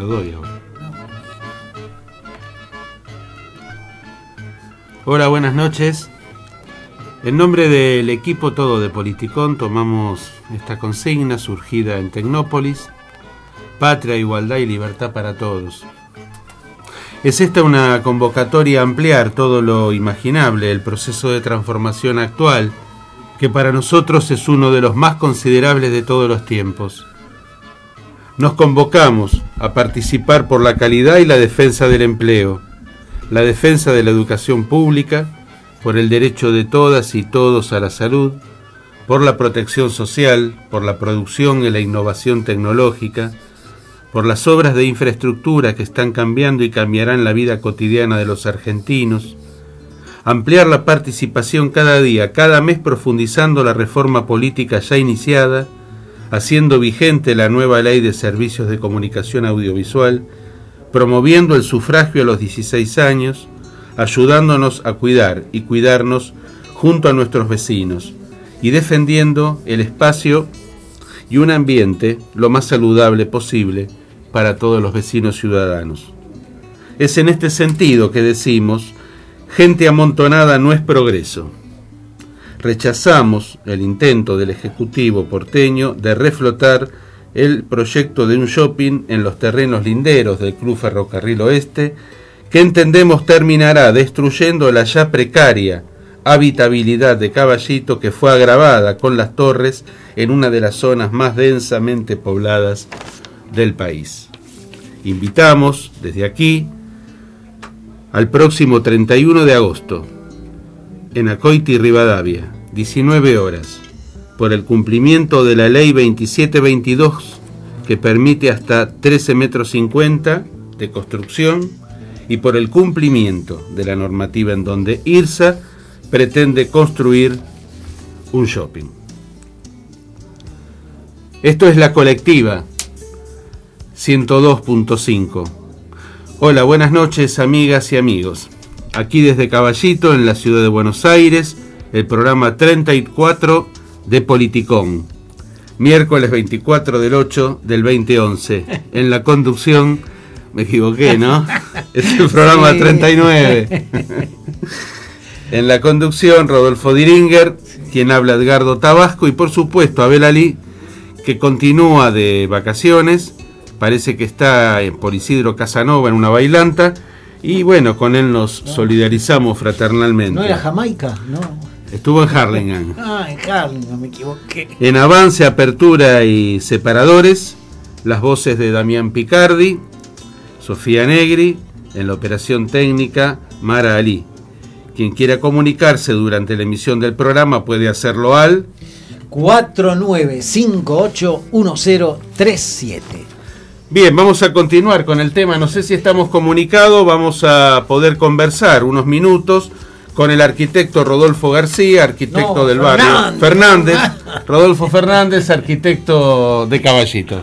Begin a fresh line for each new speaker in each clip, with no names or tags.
doy ahora. Hola, buenas noches. En nombre del equipo todo de Politicón tomamos esta consigna surgida en Tecnópolis: patria, igualdad y libertad para todos. Es esta una convocatoria a ampliar todo lo imaginable, el proceso de transformación actual, que para nosotros es uno de los más considerables de todos los tiempos. Nos convocamos a participar por la calidad y la defensa del empleo, la defensa de la educación pública, por el derecho de todas y todos a la salud, por la protección social, por la producción y la innovación tecnológica, por las obras de infraestructura que están cambiando y cambiarán la vida cotidiana de los argentinos, ampliar la participación cada día, cada mes, profundizando la reforma política ya iniciada, haciendo vigente la nueva ley de servicios de comunicación audiovisual, promoviendo el sufragio a los 16 años, ayudándonos a cuidar y cuidarnos junto a nuestros vecinos y defendiendo el espacio y un ambiente lo más saludable posible para todos los vecinos ciudadanos. Es en este sentido que decimos: gente amontonada no es progreso. Rechazamos el intento del Ejecutivo porteño de reflotar el proyecto de un shopping en los terrenos linderos del Club Ferrocarril Oeste, que entendemos terminará destruyendo la ya precaria habitabilidad de Caballito, que fue agravada con las torres en una de las zonas más densamente pobladas del país. Invitamos desde aquí al próximo 31 de agosto, en Acoiti, Rivadavia, 19 horas, por el cumplimiento de la ley 2722, que permite hasta 13,50 metros de construcción, y por el cumplimiento de la normativa en donde IRSA pretende construir un shopping. Esto es La Colectiva 102.5. Hola, buenas noches, amigas y amigos. Aquí desde Caballito, en la ciudad de Buenos Aires, el programa 34 de Politicón. Miércoles 24 del 8 del 2011. En la conducción, me equivoqué, ¿no? Es el programa 39. En la conducción, Rodolfo Diringer, quien habla, Edgardo Tabasco, y por supuesto Abel Ali, que continúa de vacaciones. Parece que está por Isidro Casanova en una bailanta, y bueno, con él nos solidarizamos fraternalmente.
¿No era Jamaica? No.
Estuvo en Harlingen.
En Harlingen, me equivoqué.
En Avance, Apertura y Separadores, las voces de Damián Picardi, Sofía Negri, en la operación técnica, Mara Ali. Quien quiera comunicarse durante la emisión del programa puede hacerlo al
49581037.
Bien, vamos a continuar con el tema. No sé si estamos comunicados. Vamos a poder conversar unos minutos con el arquitecto Rodolfo García, arquitecto del barrio Fernández. Rodolfo Fernández, arquitecto de Caballito.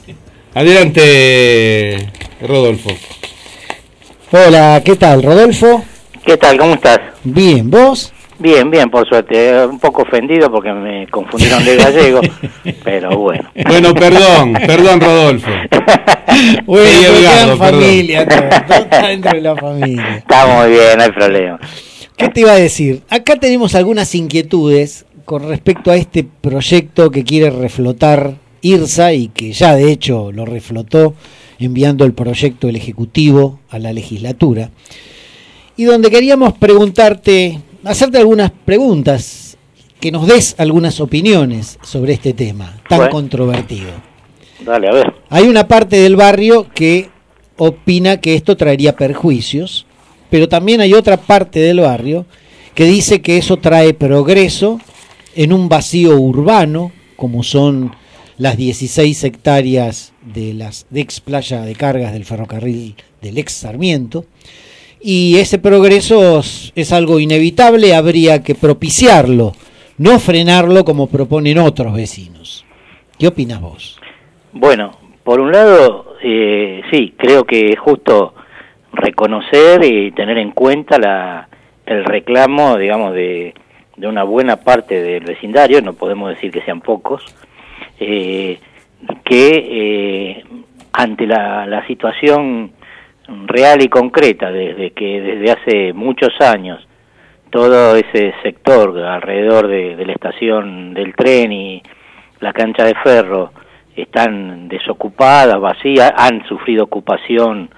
Adelante, Rodolfo.
Hola, ¿qué tal, Rodolfo?
¿Qué tal? ¿Cómo estás?
Bien, ¿vos?
Bien, por suerte. Un poco ofendido porque me confundieron de gallego, pero bueno.
Bueno, perdón, Rodolfo.
Bueno, Edgardo, familia, todo está dentro de la familia.
Está muy bien, no hay problema.
¿Qué te iba a decir? Acá tenemos algunas inquietudes con respecto a este proyecto que quiere reflotar IRSA y que ya de hecho lo reflotó enviando el proyecto del Ejecutivo a la legislatura, y donde queríamos hacerte algunas preguntas, que nos des algunas opiniones sobre este tema tan controvertido.
Dale, a ver.
Hay una parte del barrio que opina que esto traería perjuicios, pero también hay otra parte del barrio que dice que eso trae progreso en un vacío urbano, como son las 16 hectáreas de las ex playa de cargas del ferrocarril del ex Sarmiento, y ese progreso es algo inevitable, habría que propiciarlo, no frenarlo como proponen otros vecinos. ¿Qué opinas vos?
Bueno, por un lado, sí, creo que es justo reconocer y tener en cuenta el reclamo, digamos, de una buena parte del vecindario, no podemos decir que sean pocos, que ante la situación real y concreta, desde hace muchos años todo ese sector alrededor de la estación del tren y la cancha de Ferro están desocupadas, vacías, han sufrido ocupación,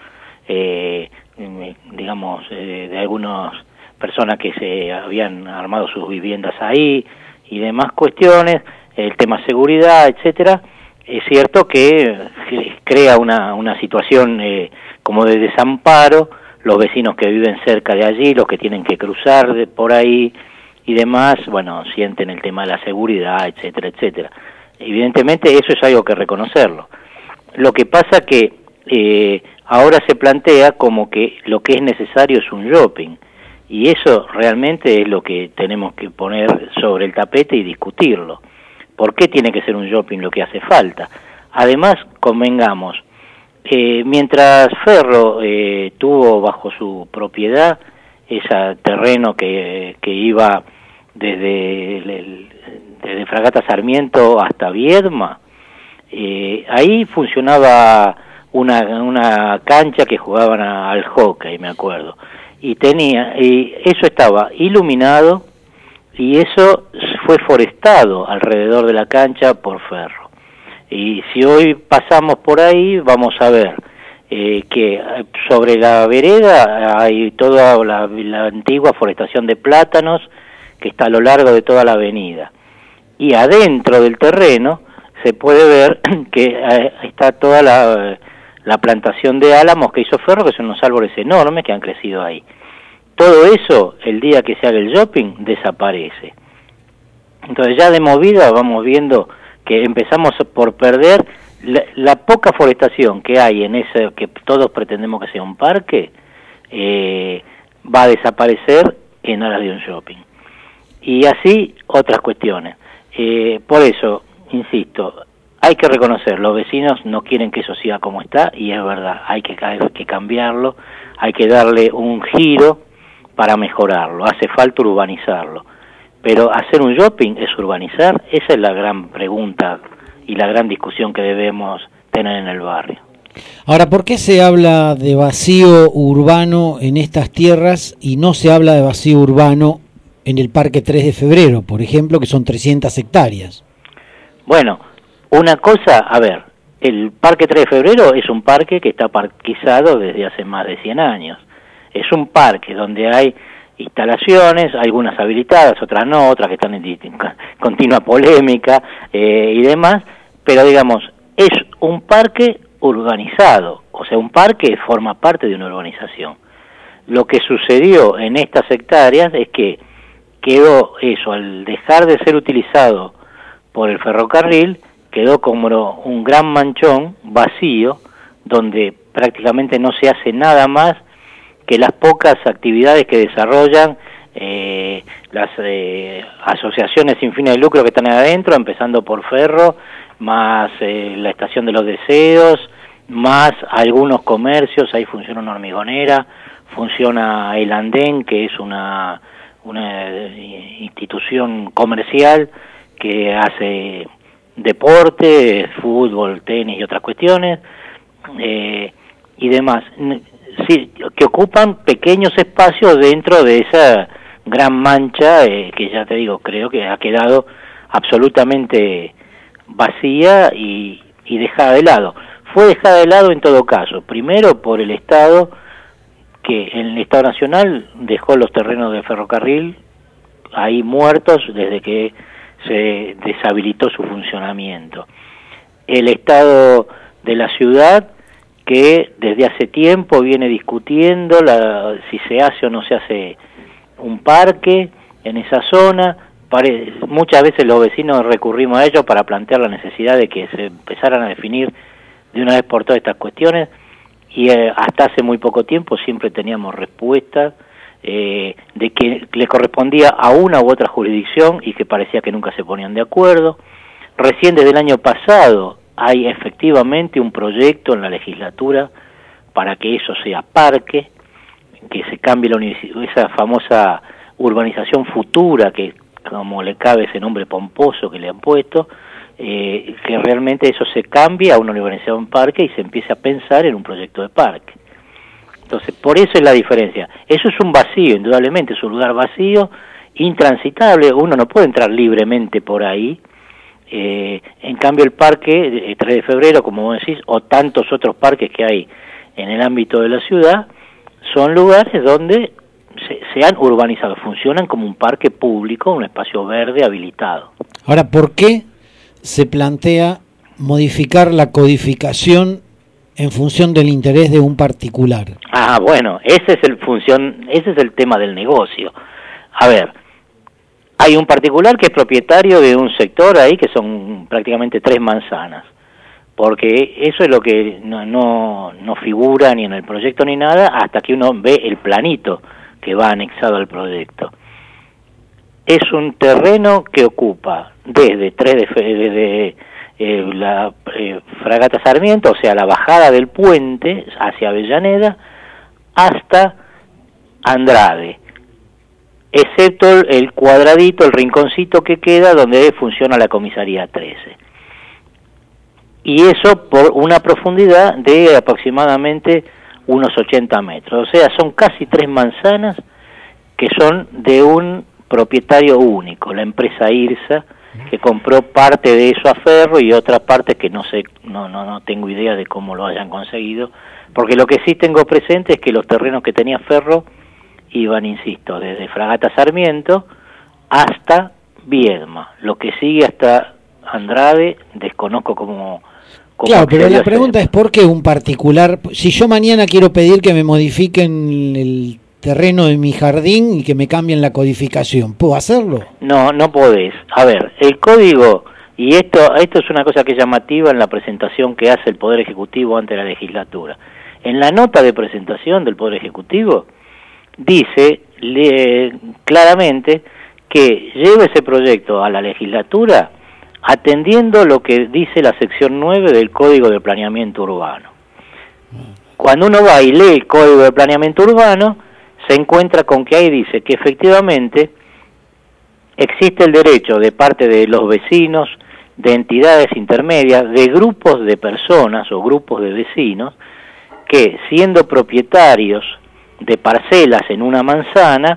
digamos, de algunas personas que se habían armado sus viviendas ahí y demás cuestiones, el tema seguridad, etcétera. Es cierto que crea una situación como de desamparo, los vecinos que viven cerca de allí, los que tienen que cruzar por ahí y demás, bueno, sienten el tema de la seguridad, etcétera, etcétera. Evidentemente eso es algo que reconocerlo. Lo que pasa que ahora se plantea como que lo que es necesario es un shopping, y eso realmente es lo que tenemos que poner sobre el tapete y discutirlo. ¿Por qué tiene que ser un shopping lo que hace falta? Además, convengamos, mientras Ferro tuvo bajo su propiedad ese terreno que iba desde Fragata Sarmiento hasta Viedma, ahí funcionaba una cancha que jugaban al hockey, me acuerdo, y eso estaba iluminado, y eso fue forestado alrededor de la cancha por Ferro. Y si hoy pasamos por ahí, vamos a ver que sobre la vereda hay toda la antigua forestación de plátanos que está a lo largo de toda la avenida. Y adentro del terreno se puede ver que está toda la plantación de álamos que hizo Ferro, que son unos árboles enormes que han crecido ahí. Todo eso, el día que se haga el shopping, desaparece. Entonces ya de movida vamos viendo que empezamos por perder la poca forestación que hay en ese que todos pretendemos que sea un parque, va a desaparecer en aras de un shopping. Y así otras cuestiones. Por eso, insisto, hay que reconocer, los vecinos no quieren que eso siga como está, y es verdad, hay que cambiarlo, hay que darle un giro para mejorarlo, hace falta urbanizarlo. Pero hacer un shopping es urbanizar, esa es la gran pregunta y la gran discusión que debemos tener en el barrio.
Ahora, ¿por qué se habla de vacío urbano en estas tierras y no se habla de vacío urbano en el Parque 3 de Febrero, por ejemplo, que son 300 hectáreas?
Bueno, una cosa, a ver, el Parque 3 de Febrero es un parque que está parquizado desde hace más de 100 años. Es un parque donde hay instalaciones, algunas habilitadas, otras no, otras que están en continua polémica y demás, pero digamos, es un parque urbanizado, o sea, un parque forma parte de una urbanización. Lo que sucedió en estas hectáreas es que quedó eso, al dejar de ser utilizado por el ferrocarril, quedó como un gran manchón vacío, donde prácticamente no se hace nada más que las pocas actividades que desarrollan las asociaciones sin fines de lucro que están adentro, empezando por Ferro, más la Estación de los Deseos, más algunos comercios. Ahí funciona una hormigonera, funciona el Andén, que es una institución comercial que hace deporte, fútbol, tenis y otras cuestiones, y demás. Sí, que ocupan pequeños espacios dentro de esa gran mancha que ya te digo, creo que ha quedado absolutamente vacía y dejada de lado. Fue dejada de lado en todo caso, primero por el Estado, que en el Estado Nacional dejó los terrenos de ferrocarril ahí muertos desde que se deshabilitó su funcionamiento. El Estado de la ciudad, que desde hace tiempo viene discutiendo si se hace o no se hace un parque en esa zona. Muchas veces los vecinos recurrimos a ellos para plantear la necesidad de que se empezaran a definir de una vez por todas estas cuestiones, y hasta hace muy poco tiempo siempre teníamos respuestas de que le correspondía a una u otra jurisdicción y que parecía que nunca se ponían de acuerdo. Recién desde el año pasado hay efectivamente un proyecto en la legislatura para que eso sea parque, que se cambie esa famosa urbanización futura, que como le cabe ese nombre pomposo que le han puesto, que realmente eso se cambie a una urbanización parque y se empiece a pensar en un proyecto de parque. Entonces, por eso es la diferencia. Eso es un vacío, indudablemente, es un lugar vacío, intransitable, uno no puede entrar libremente por ahí. En cambio, el parque 3 de febrero, como vos decís, o tantos otros parques que hay en el ámbito de la ciudad, son lugares donde se han urbanizado, funcionan como un parque público, un espacio verde habilitado.
Ahora, ¿por qué se plantea modificar la codificación en función del interés de un particular?
Ah, bueno, ese es el tema del negocio. A ver, hay un particular que es propietario de un sector ahí que son prácticamente 3 manzanas, porque eso es lo que no figura ni en el proyecto ni nada hasta que uno ve el planito que va anexado al proyecto. Es un terreno que ocupa desde la Fragata Sarmiento, o sea, la bajada del puente hacia Avellaneda, hasta Andrade, excepto el cuadradito, el rinconcito que queda donde funciona la comisaría 13. Y eso por una profundidad de aproximadamente unos 80 metros. O sea, son casi 3 manzanas que son de un propietario único, la empresa IRSA, que compró parte de eso a Ferro y otra parte que no sé, no tengo idea de cómo lo hayan conseguido, porque lo que sí tengo presente es que los terrenos que tenía Ferro iban, insisto, desde Fragata Sarmiento hasta Viedma. Lo que sigue hasta Andrade desconozco cómo
claro, pero la pregunta es ¿por qué un particular? Si yo mañana quiero pedir que me modifiquen el terreno de mi jardín y que me cambien la codificación, ¿puedo hacerlo?
No podés. A ver, el código, y esto es una cosa que es llamativa en la presentación que hace el Poder Ejecutivo ante la legislatura. En la nota de presentación del Poder Ejecutivo dice claramente que lleva ese proyecto a la legislatura atendiendo lo que dice la sección 9 del Código de Planeamiento Urbano. Cuando uno va y lee el Código de Planeamiento Urbano, se encuentra con que ahí dice que efectivamente existe el derecho de parte de los vecinos, de entidades intermedias, de grupos de personas o grupos de vecinos, que siendo propietarios de parcelas en una manzana,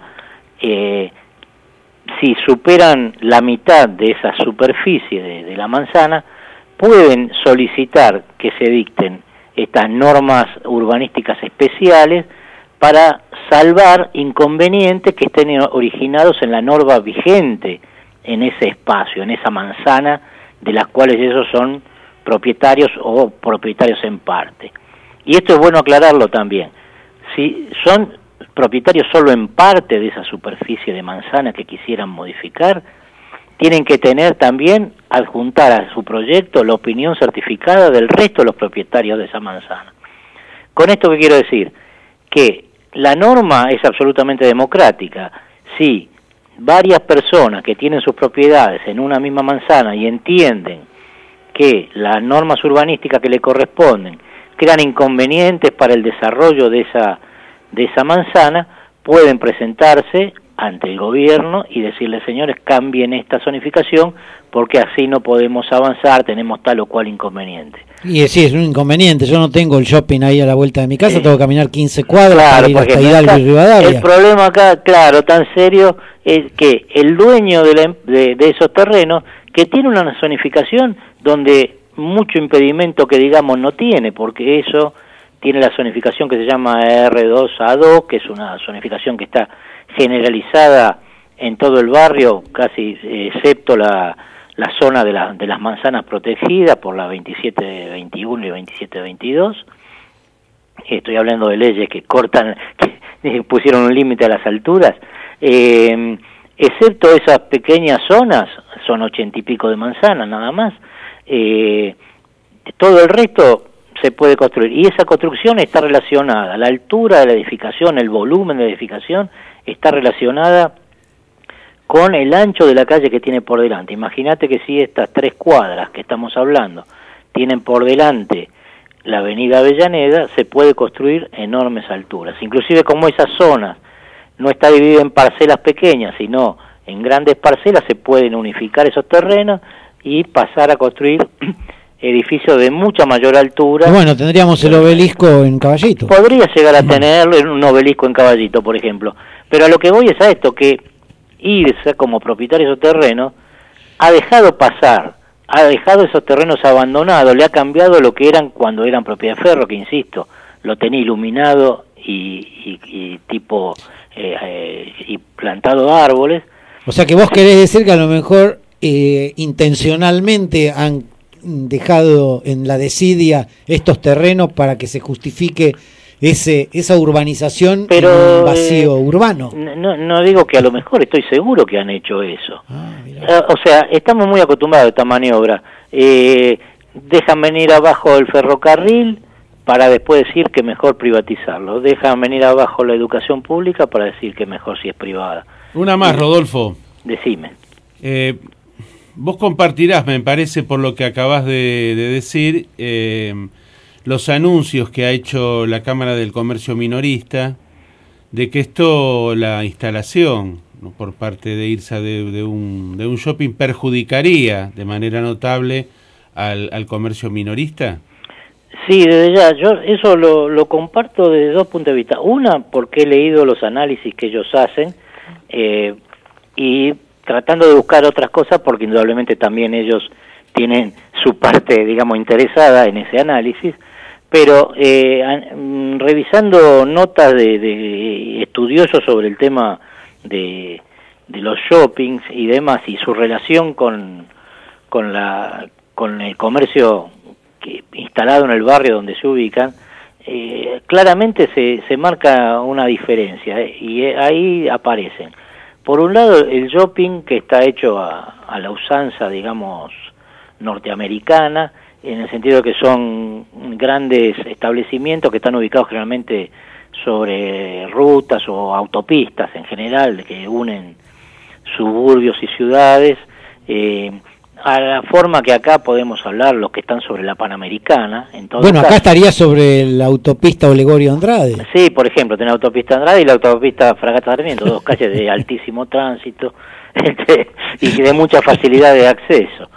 si superan la mitad de esa superficie de la manzana, pueden solicitar que se dicten estas normas urbanísticas especiales para salvar inconvenientes que estén originados en la norma vigente en ese espacio, en esa manzana, de las cuales ellos son propietarios o propietarios en parte. Y esto es bueno aclararlo también. Si son propietarios solo en parte de esa superficie de manzana que quisieran modificar, tienen que tener también, adjuntar a su proyecto la opinión certificada del resto de los propietarios de esa manzana. Con esto, ¿qué quiero decir? Que la norma es absolutamente democrática. Si varias personas que tienen sus propiedades en una misma manzana y entienden que las normas urbanísticas que le corresponden crean inconvenientes para el desarrollo de esa manzana, pueden presentarse ante el gobierno y decirle, señores, cambien esta zonificación porque así no podemos avanzar, tenemos tal o cual inconveniente.
Y sí, es un inconveniente, yo no tengo el shopping ahí a la vuelta de mi casa, tengo que caminar 15 cuadras
claro,
para ir hasta Hidalgo y Rivadavia. El
problema acá, claro, tan serio, es que el dueño de esos terrenos, que tiene una zonificación donde mucho impedimento que digamos no tiene, porque eso tiene la zonificación que se llama R2A2, que es una zonificación que está generalizada en todo el barrio, casi excepto la zona de las manzanas protegidas por la 2721 y 2722. Estoy hablando de leyes que cortan, que pusieron un límite a las alturas. Excepto esas pequeñas zonas, son 80 y pico de manzanas nada más, todo el resto se puede construir, y esa construcción está relacionada, la altura de la edificación, el volumen de la edificación está relacionada con el ancho de la calle que tiene por delante. Imagínate que si estas 3 cuadras que estamos hablando tienen por delante la avenida Avellaneda, se puede construir enormes alturas, inclusive como esa zona no está dividida en parcelas pequeñas, sino en grandes parcelas, se pueden unificar esos terrenos y pasar a construir edificios de mucha mayor altura.
Bueno, tendríamos el obelisco en Caballito.
Podría llegar a tener un obelisco en Caballito, por ejemplo. Pero a lo que voy es a esto, que IRSA, como propietario de esos terrenos, ha dejado esos terrenos abandonados, le ha cambiado lo que eran cuando eran propiedad de Ferro, que insisto, lo tenía iluminado y tipo y plantado árboles.
O sea que vos querés decir que a lo mejor intencionalmente han dejado en la desidia estos terrenos para que se justifique esa urbanización, pero en un vacío urbano.
No digo que a lo mejor, estoy seguro que han hecho eso. O sea, estamos muy acostumbrados a esta maniobra. Dejan venir abajo el ferrocarril para después decir que mejor privatizarlo. Dejan venir abajo la educación pública para decir que mejor si es privada.
Una más, Rodolfo.
Decime.
Vos compartirás, me parece, por lo que acabás de decir, los anuncios que ha hecho la Cámara del Comercio Minorista de que la instalación, ¿no?, por parte de IRSA de un shopping perjudicaría de manera notable al comercio minorista.
Sí, desde ya, yo eso lo comparto desde dos puntos de vista. Una, porque he leído los análisis que ellos hacen y tratando de buscar otras cosas, porque indudablemente también ellos tienen su parte, digamos, interesada en ese análisis, pero revisando notas de estudiosos sobre el tema de los shoppings y demás, y su relación con el comercio instalado en el barrio donde se ubican, claramente se marca una diferencia, y ahí aparecen. Por un lado, el shopping que está hecho a la usanza, digamos, norteamericana, en el sentido de que son grandes establecimientos que están ubicados generalmente sobre rutas o autopistas en general, que unen suburbios y ciudades, a la forma que acá podemos hablar los que están sobre la Panamericana. En todo
bueno,
caso,
acá estaría sobre la autopista Olegorio Andrade.
Sí, por ejemplo, tenés la autopista Andrade y la autopista Fragata Sarmiento, dos calles de altísimo tránsito y de mucha facilidad de acceso.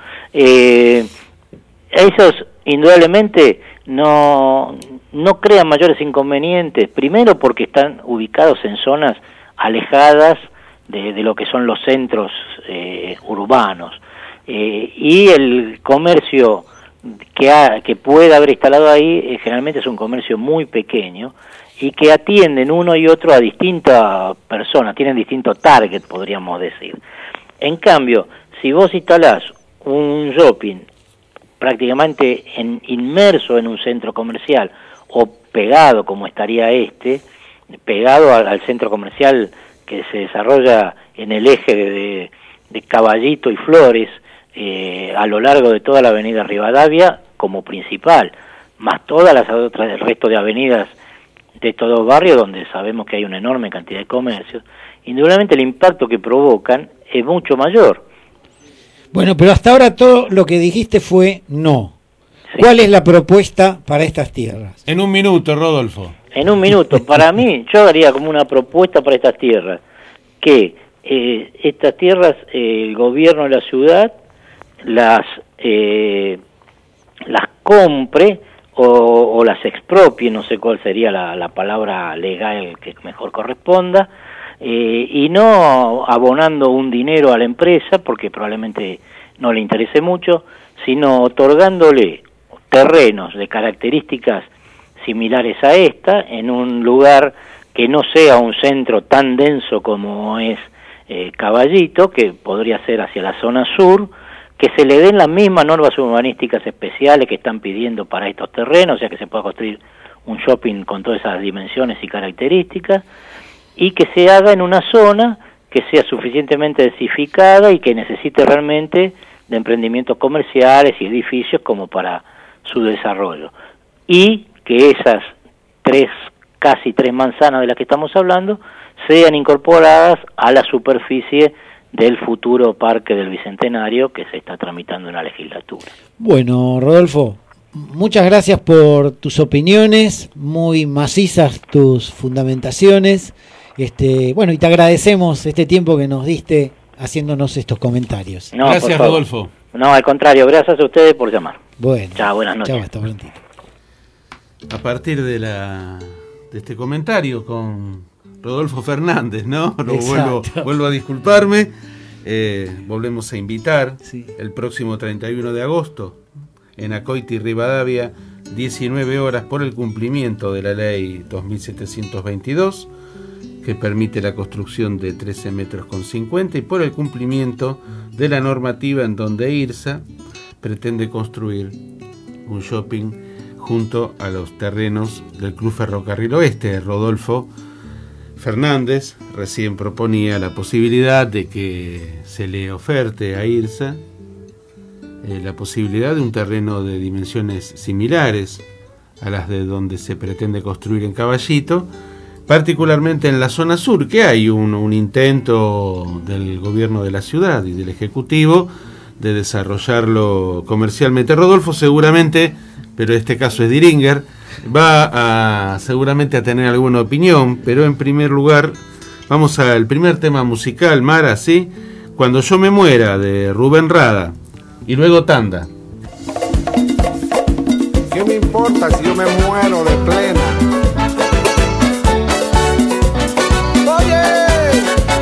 Esos indudablemente no crean mayores inconvenientes, primero porque están ubicados en zonas alejadas de lo que son los centros urbanos, y el comercio que puede haber instalado ahí generalmente es un comercio muy pequeño y que atienden uno y otro a distintas personas, tienen distintos target, podríamos decir. En cambio, si vos instalás un shopping prácticamente inmerso en un centro comercial o pegado, como estaría pegado al centro comercial que se desarrolla en el eje de Caballito y Flores, a lo largo de toda la avenida Rivadavia como principal, más todas las otras, el resto de avenidas de estos dos barrios donde sabemos que hay una enorme cantidad de comercios, indudablemente el impacto que provocan es mucho mayor.
Bueno, pero hasta ahora todo lo que dijiste fue no. Sí. ¿Cuál es la propuesta para estas tierras?
En un minuto, Rodolfo.
En un minuto. Para mí, yo haría como una propuesta para estas tierras, que estas tierras, el gobierno de la ciudad las compre o las expropie, no sé cuál sería la palabra legal que mejor corresponda, y no abonando un dinero a la empresa, porque probablemente no le interese mucho, sino otorgándole terrenos de características similares a esta, en un lugar que no sea un centro tan denso como es Caballito, que podría ser hacia la zona sur, que se le den las mismas normas urbanísticas especiales que están pidiendo para estos terrenos, o sea que se pueda construir un shopping con todas esas dimensiones y características, y que se haga en una zona que sea suficientemente densificada y que necesite realmente de emprendimientos comerciales y edificios como para su desarrollo. Y que esas casi tres manzanas de las que estamos hablando sean incorporadas a la superficie del futuro Parque del Bicentenario que se está tramitando en la legislatura.
Bueno, Rodolfo, muchas gracias por tus opiniones, muy macizas tus fundamentaciones. Bueno, y te agradecemos este tiempo que nos diste haciéndonos estos comentarios.
Gracias, Rodolfo.
No, al contrario, gracias a ustedes por llamar.
Bueno.
Chao, buenas noches.
Chao, hasta prontito.
A partir de este comentario con Rodolfo Fernández, ¿no? Vuelvo a disculparme. Volvemos a invitar el próximo 31 de agosto en Acoiti y Rivadavia, 19 horas, por el cumplimiento de la ley 2722, que permite la construcción de 13 metros con 50, y por el cumplimiento de la normativa en donde IRSA pretende construir un shopping junto a los terrenos del Club Ferrocarril Oeste. Rodolfo Fernández recién proponía la posibilidad de que se le oferte a IRSA la posibilidad de un terreno de dimensiones similares a las de donde se pretende construir en Caballito, particularmente en la zona sur, que hay un intento del gobierno de la ciudad y del Ejecutivo de desarrollarlo comercialmente. Rodolfo seguramente, pero este caso es Diringer, va seguramente a tener alguna opinión, pero en primer lugar vamos al primer tema musical, Mara, ¿sí? Cuando yo me muera, de Rubén Rada, y luego tanda.
¿Qué me importa si yo me muero de plena? Oye,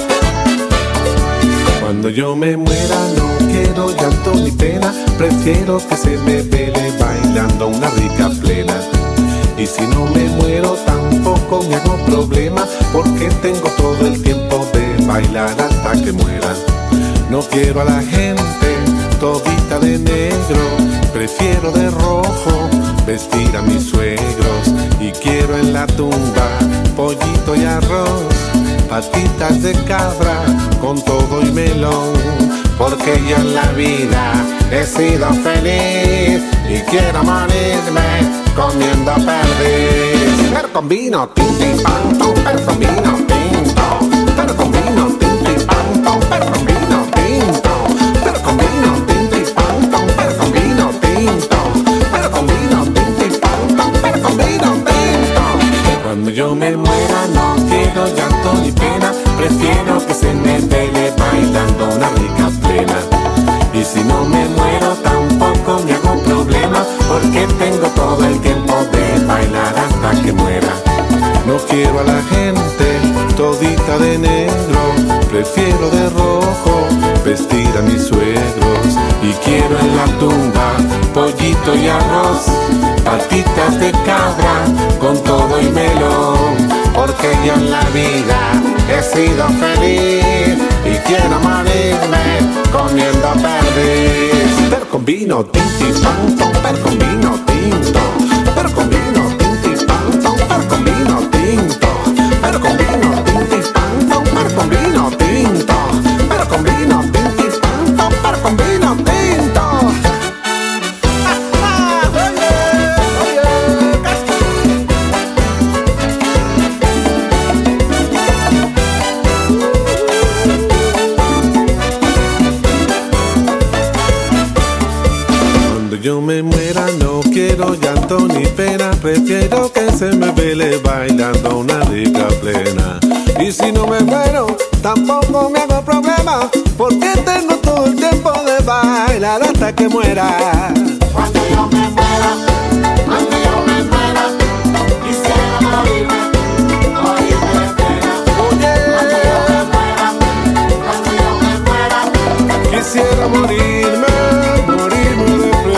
cuando yo me muera no quiero llanto ni pena, prefiero que se me vele bailando una rica plena. Y si no me muero tampoco me hago problema, porque tengo todo el tiempo de bailar hasta que muera. No quiero a la gente todita de negro, prefiero de rojo vestir a mis suegros. Y quiero en la tumba pollito y arroz, patitas de cabra con todo y melón, porque yo en la vida he sido feliz y quiero morirme comiendo perdiz. Pero con vino, tinti, pan, tom, pero con vino tinto, pero con vino, tinti, pan, tom, pero con vino tinto, pero con vino, tinti, pan, tom, pero con vino tinto, pero con vino, tinti, pan, tom, pero con vino tinto. Cuando yo me muera no quiero llanto ni pena, prefiero que se me vele bailando una rica plena. Y si no me muero tampoco me hago problema, porque tengo todo el tiempo de bailar hasta que muera. No quiero a la gente todita de negro, prefiero de rojo vestir a mis suegros. Y quiero en la tumba pollito y arroz, patitas de cabra con todo y melón, porque yo en la vida he sido feliz y quiero morirme comiendo perdiz. Pero con vino, tinti, pan, tom, pero con vino tinto, pero con vino, tinti, pan, tom, pero con vino tinto, pero con vino, tinti, pan, tom, pero con vino tinto, pero con vino, tinti, pan, tom, pero con vino tinto. Yo me muera, no quiero llanto ni pena, prefiero que se me vele bailando una rica plena. Y si no me muero, tampoco me hago problema, porque tengo todo el tiempo de bailar hasta que muera. Cuando yo me muera, quisiera morirme de pena. Oye, cuando yo me muera, quisiera morirme de pena.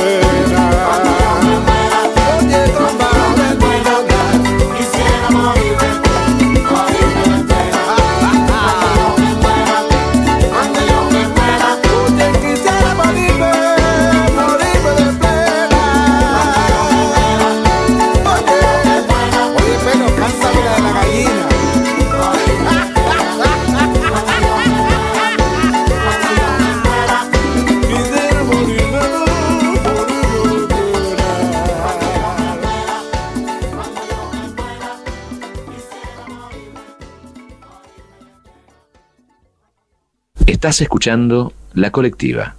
Estás escuchando La Colectiva.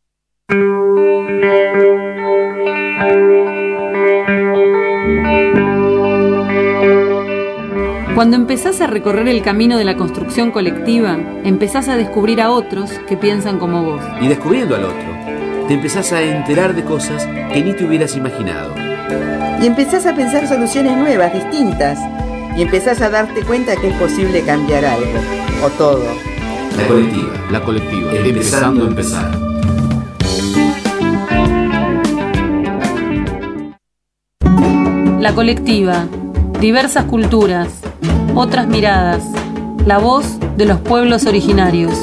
Cuando empezás a recorrer el camino de la construcción colectiva, empezás a descubrir a otros que piensan como vos.
Y descubriendo al otro, te empezás a enterar de cosas que ni te hubieras imaginado.
Y empezás a pensar soluciones nuevas, distintas. Y empezás a darte cuenta que es posible cambiar algo, o todo.
La colectiva. Empezando a empezar.
La colectiva. Diversas culturas. Otras miradas. La voz de los pueblos originarios.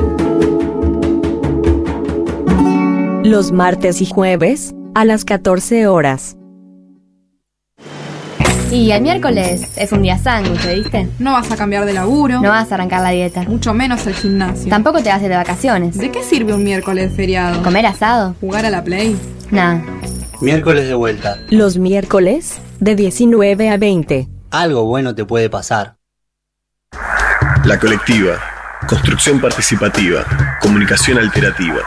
Los martes y jueves a las 14 horas.
Y el miércoles es un día sándwich, ¿viste?
No vas a cambiar de laburo.
No vas a arrancar la dieta.
Mucho menos el gimnasio.
Tampoco te vas a ir de vacaciones.
¿De qué sirve un miércoles feriado?
¿Comer asado?
¿Jugar a la Play?
Nah.
Miércoles de vuelta.
Los miércoles de 19 a 20.
Algo bueno te puede pasar.
La colectiva. Construcción participativa. Comunicación alterativa.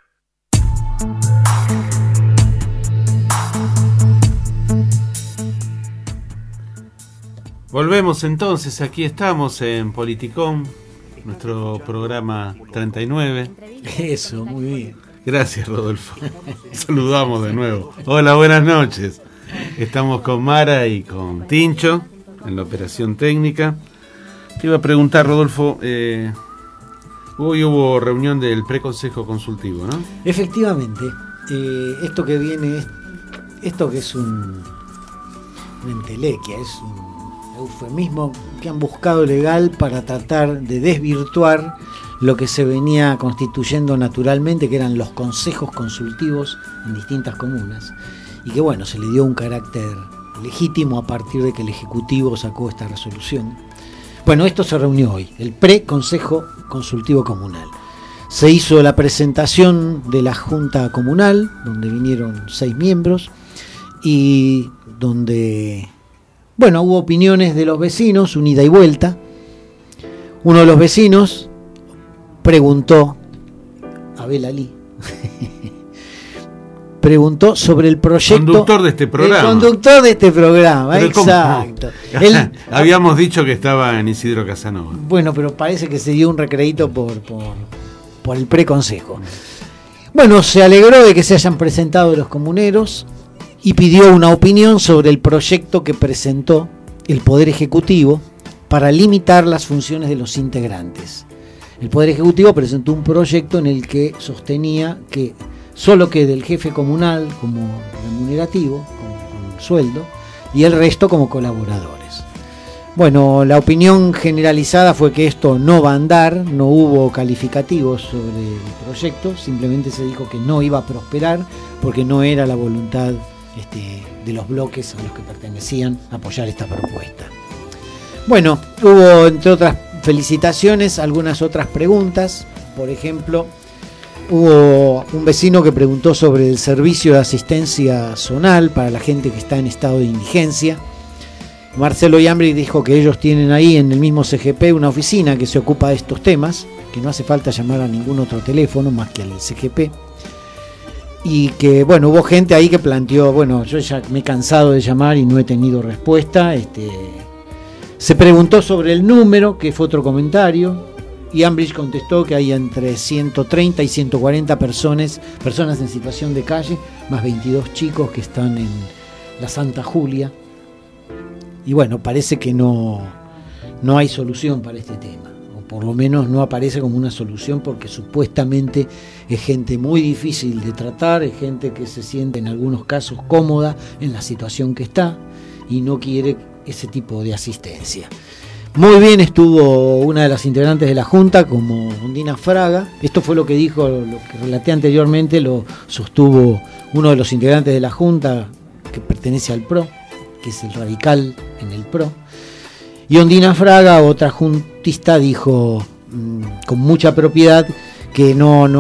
Volvemos entonces, aquí estamos en Politicón, nuestro programa 39.
Eso, muy bien.
Gracias, Rodolfo. Saludamos de nuevo. Hola, buenas noches. Estamos con Mara y con Tincho en la operación técnica. Te iba a preguntar, Rodolfo, hoy hubo reunión del preconsejo consultivo, ¿no?
Efectivamente. Esto que viene, esto que es una entelequia, es un eufemismo que han buscado legal para tratar de desvirtuar lo que se venía constituyendo naturalmente, que eran los consejos consultivos en distintas comunas, y que bueno, se le dio un carácter legítimo a partir de que el Ejecutivo sacó esta resolución. Bueno, esto se reunió hoy, el preconsejo consultivo comunal. Se hizo la presentación de la Junta Comunal, donde vinieron 6 miembros, y donde bueno, hubo opiniones de los vecinos, un ida y vuelta. Uno de los vecinos preguntó, Abel Ali, preguntó sobre el proyecto.
Conductor de este programa.
El conductor de este programa, exacto.
Él, habíamos dicho que estaba en Isidro Casanova.
Bueno, pero parece que se dio un recreíto por el preconsejo. Bueno, se alegró de que se hayan presentado los comuneros y pidió una opinión sobre el proyecto que presentó el Poder Ejecutivo para limitar las funciones de los integrantes. El Poder Ejecutivo presentó un proyecto en el que sostenía que solo quede el jefe comunal como remunerativo, con sueldo, y el resto como colaboradores. Bueno, la opinión generalizada fue que esto no va a andar, no hubo calificativos sobre el proyecto, simplemente se dijo que no iba a prosperar porque no era la voluntad de los bloques a los que pertenecían apoyar esta propuesta. Bueno, hubo entre otras felicitaciones algunas otras preguntas. Por ejemplo, hubo un vecino que preguntó sobre el servicio de asistencia zonal para la gente que está en estado de indigencia. Marcelo Yambri dijo que ellos tienen ahí en el mismo CGP una oficina que se ocupa de estos temas, que no hace falta llamar a ningún otro teléfono más que al CGP. Y que, bueno, hubo gente ahí que planteó, bueno, yo ya me he cansado de llamar y no he tenido respuesta. Se preguntó sobre el número, que fue otro comentario, y Ambridge contestó que hay entre 130 y 140 personas en situación de calle, más 22 chicos que están en la Santa Julia. Y bueno, parece que no hay solución para este tema. Por lo menos no aparece como una solución porque supuestamente es gente muy difícil de tratar, es gente que se siente en algunos casos cómoda en la situación que está y no quiere ese tipo de asistencia. Muy bien estuvo una de las integrantes de la Junta como Ondina Fraga. Esto fue lo que dijo, lo que relaté anteriormente, lo sostuvo uno de los integrantes de la Junta que pertenece al PRO, que es el radical en el PRO. Y Ondina Fraga, otra juntista, dijo con mucha propiedad que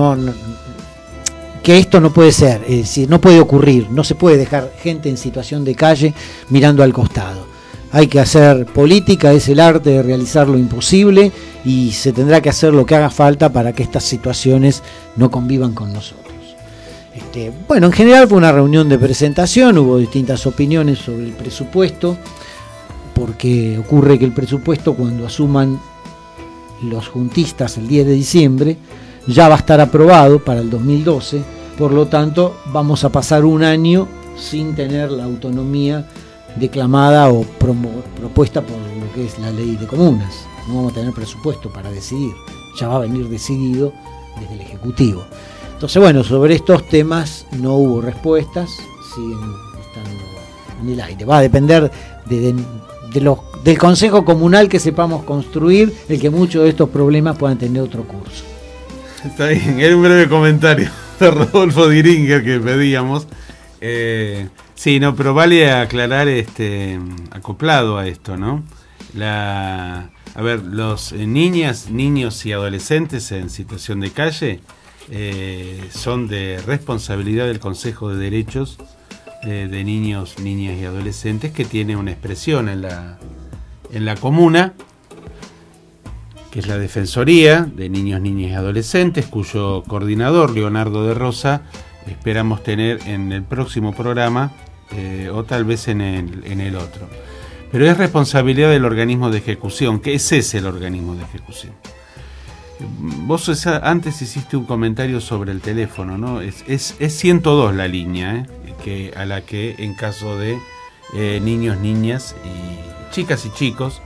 que esto no puede ser, es decir, no puede ocurrir, no se puede dejar gente en situación de calle mirando al costado. Hay que hacer política, es el arte de realizar lo imposible y se tendrá que hacer lo que haga falta para que estas situaciones no convivan con nosotros. Bueno, en general fue una reunión de presentación, hubo distintas opiniones sobre el presupuesto, porque ocurre que el presupuesto, cuando asuman los juntistas el 10 de diciembre, ya va a estar aprobado para el 2012, por lo tanto vamos a pasar un año sin tener la autonomía declamada o propuesta por lo que es la ley de comunas. No vamos a tener presupuesto para decidir, ya va a venir decidido desde el Ejecutivo. Entonces, bueno, sobre estos temas no hubo respuestas, siguen estando en el aire. Va a depender del Consejo Comunal que sepamos construir, el que muchos de estos problemas puedan tener otro curso.
Está bien, era un breve comentario de Rodolfo Diringer que pedíamos. Sí, no, pero vale aclarar, acoplado a esto, ¿no? A ver, los niños y adolescentes en situación de calle son de responsabilidad del Consejo de Derechos de Niños, Niñas y Adolescentes, que tiene una expresión en la comuna, que es la Defensoría de Niños, Niñas y Adolescentes, cuyo coordinador, Leonardo de Rosa, esperamos tener en el próximo programa o tal vez en el otro. Pero es responsabilidad del organismo de ejecución, que ese es el organismo de ejecución. Vos antes hiciste un comentario sobre el teléfono, ¿no? Es 102 la línea, a la que en caso de niños, niñas y chicas y chicos,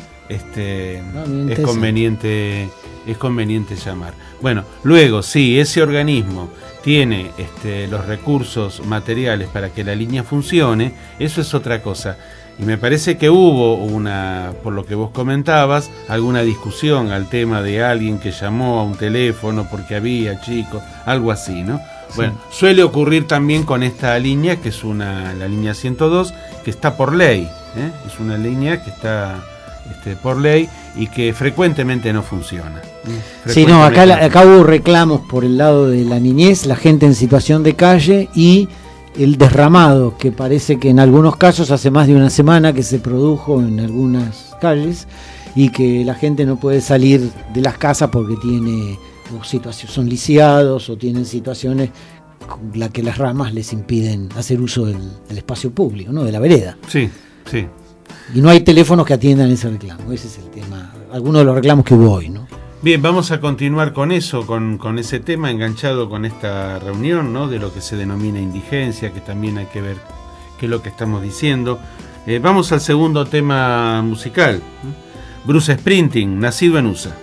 es conveniente llamar. Bueno, luego, sí, ese organismo tiene los recursos materiales para que la línea funcione, eso es otra cosa. Y me parece que hubo por lo que vos comentabas, alguna discusión al tema de alguien que llamó a un teléfono porque había chicos, algo así, ¿no? Sí. Bueno, suele ocurrir también con esta línea, que es la línea 102, que está por ley, es una línea que está por ley y que frecuentemente no funciona.
Sí, no, acá hubo reclamos por el lado de la niñez, la gente en situación de calle y el derramado, que parece que en algunos casos hace más de una semana que se produjo en algunas calles y que la gente no puede salir de las casas porque son lisiados o tienen situaciones con las que las ramas les impiden hacer uso del espacio público, ¿no? De la vereda.
Sí, sí.
Y no hay teléfonos que atiendan ese reclamo, ese es el tema, algunos de los reclamos que hubo hoy, ¿no?
Bien, vamos a continuar con eso, con ese tema enganchado con esta reunión, ¿no? De lo que se denomina indigencia, que también hay que ver qué es lo que estamos diciendo. Vamos al segundo tema musical. Bruce Springsteen, nacido en USA.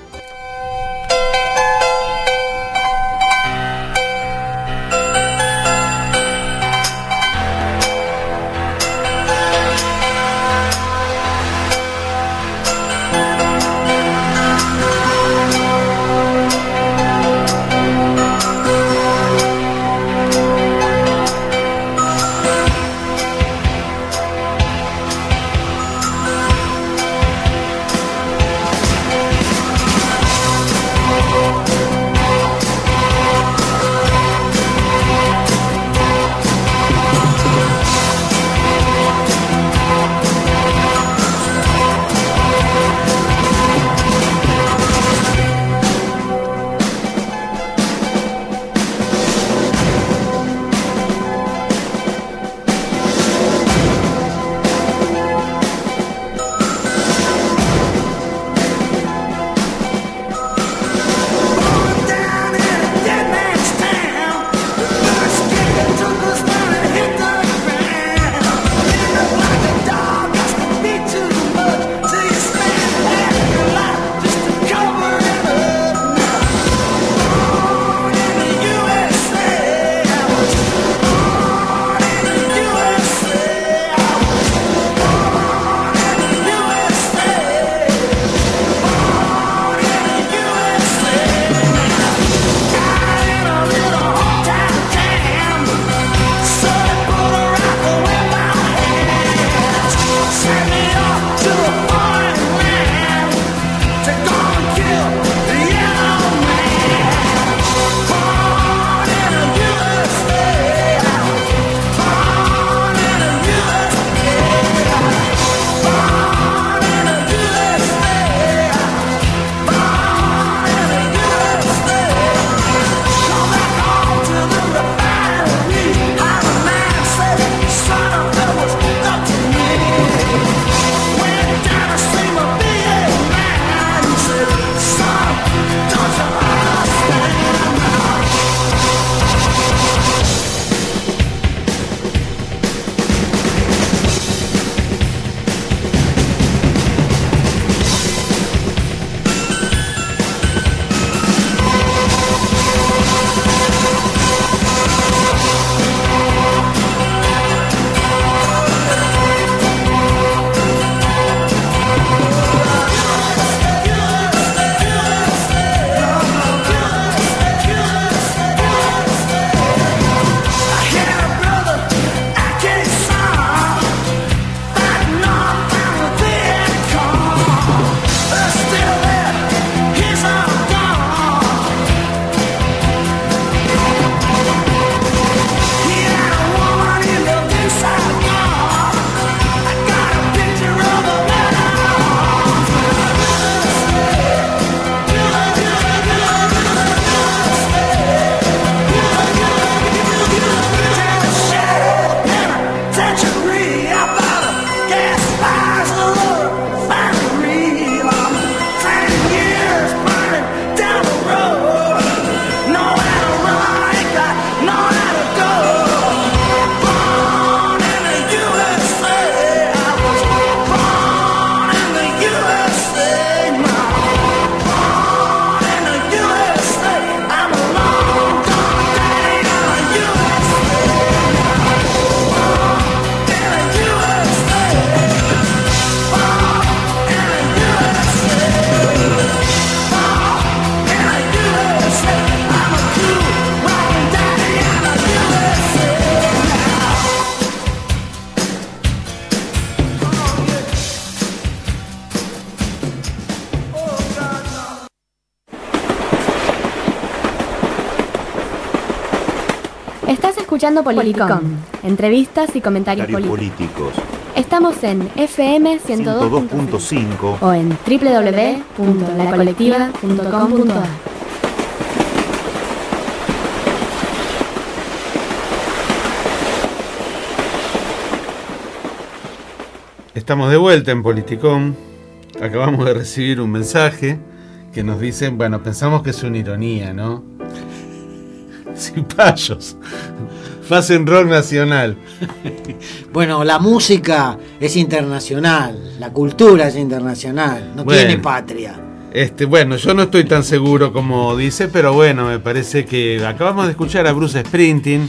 Escuchando Politicón, entrevistas y comentarios políticos. Estamos en FM 102.5 o en www.lacolectiva.com.ar.
Estamos de vuelta en Politicón. Acabamos de recibir un mensaje que nos dicen, bueno, pensamos que es una ironía, ¿no? Sin payos. Hacen rock nacional.
Bueno, la música es internacional, la cultura es internacional, no tiene patria.
Bueno, yo no estoy tan seguro como dice, pero bueno, me parece que acabamos de escuchar a Bruce Springsteen,